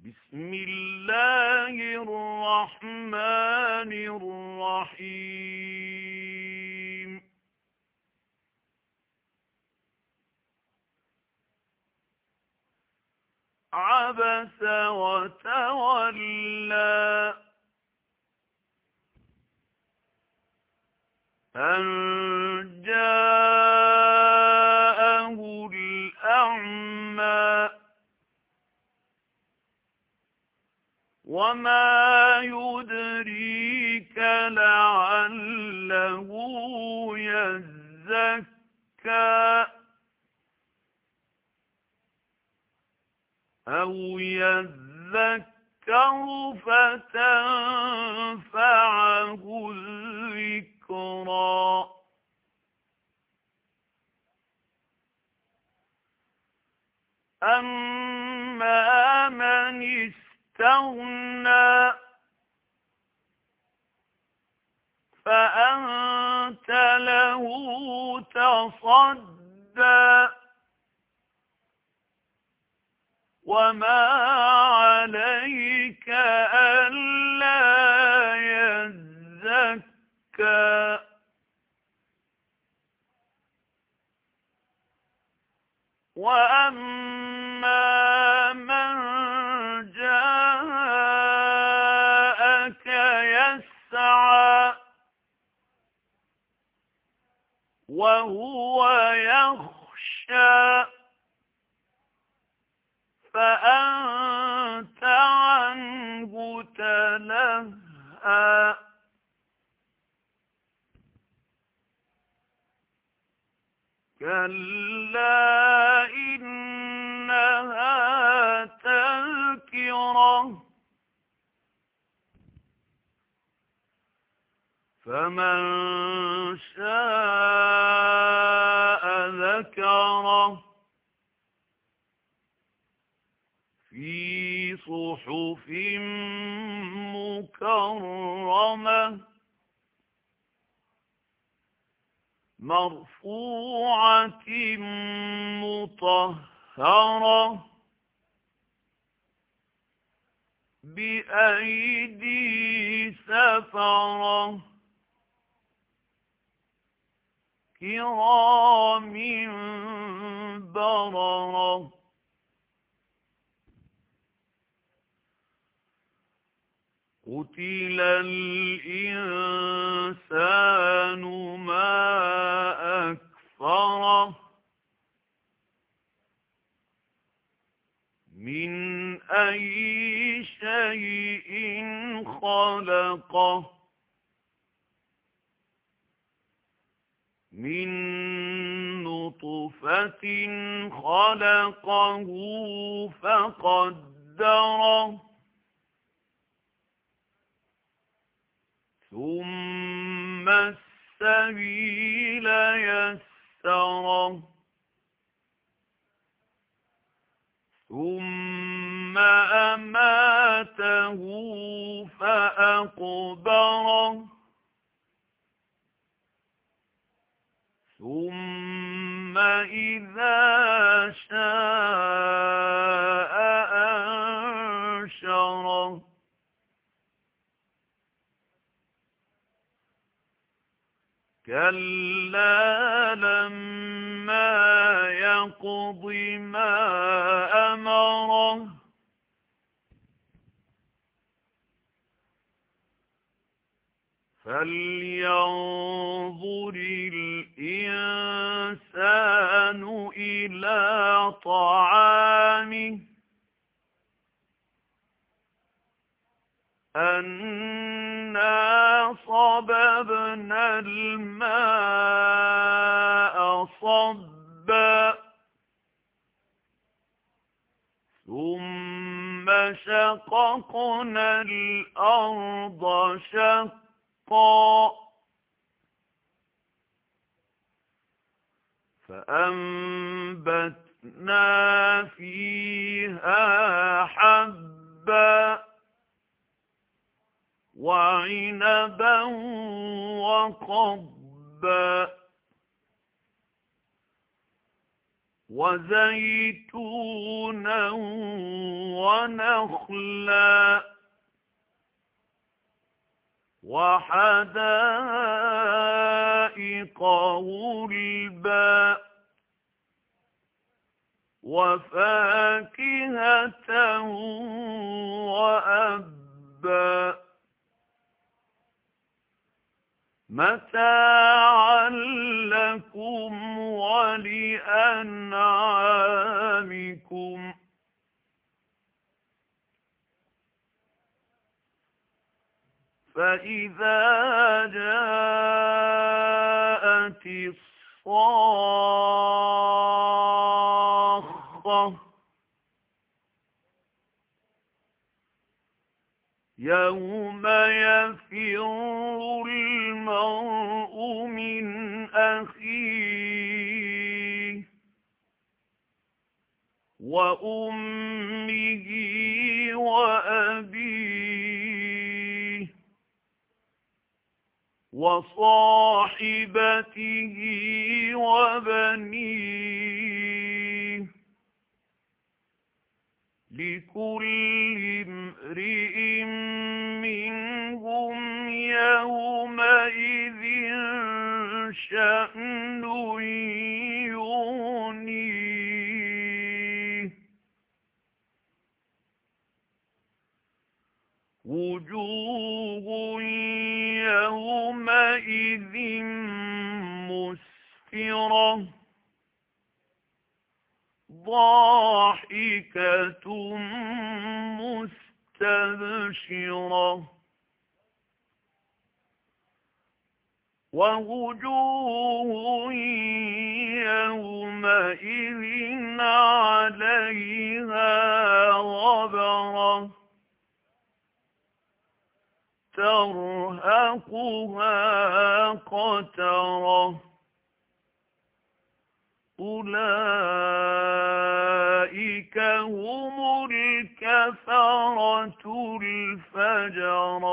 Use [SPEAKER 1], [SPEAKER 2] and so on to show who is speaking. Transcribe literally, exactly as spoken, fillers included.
[SPEAKER 1] بسم الله الرحمن الرحيم عبس وتولى أن جاءه الأعمى وما يدريك لعله يزكى أو يذكر فتنفعه الذكرى أما من استغنى فأنت له تصدى وما عليك ألا يزكى وأما من جاءك يسعى وهو يخشى فأنت عنه تلهى كلا إنها تذكرة فمن شاء ذكره في صحف مكرمة مرفوعة مطهرة بأيدي سفرة كرام بررة قتل الإنسان ما أكفره من أي شيء خلقه من نطفة خلقه فقدره ثم السبيل يسره ثم أماته فأقبره ثم إذا شاء أنشره كلا لما يقض ما أمره فلينظر الإنسان إلى طعامه أنا صببنا الماء صبا ثم شققنا الأرض شقا فأنبتنا فيها حبا وعنبا وقضبا وزيتونا ونخلا وحدائق غلبا وفاكهة وأبا متاعا لكم ولأنعامكم. فإذا جاءت الصاخة يوم يفر المرء من أخيه وأمه وأبيه وصاحبته وبنيه لكل امرئ منهم يومئذ شأن يغنيه وجوه يومئذ مسفرة ضاحكة مستبشرة ووجوه يومئذ عليها غبرة ترهقها قترة أولئك هم الكفرة الفجرة.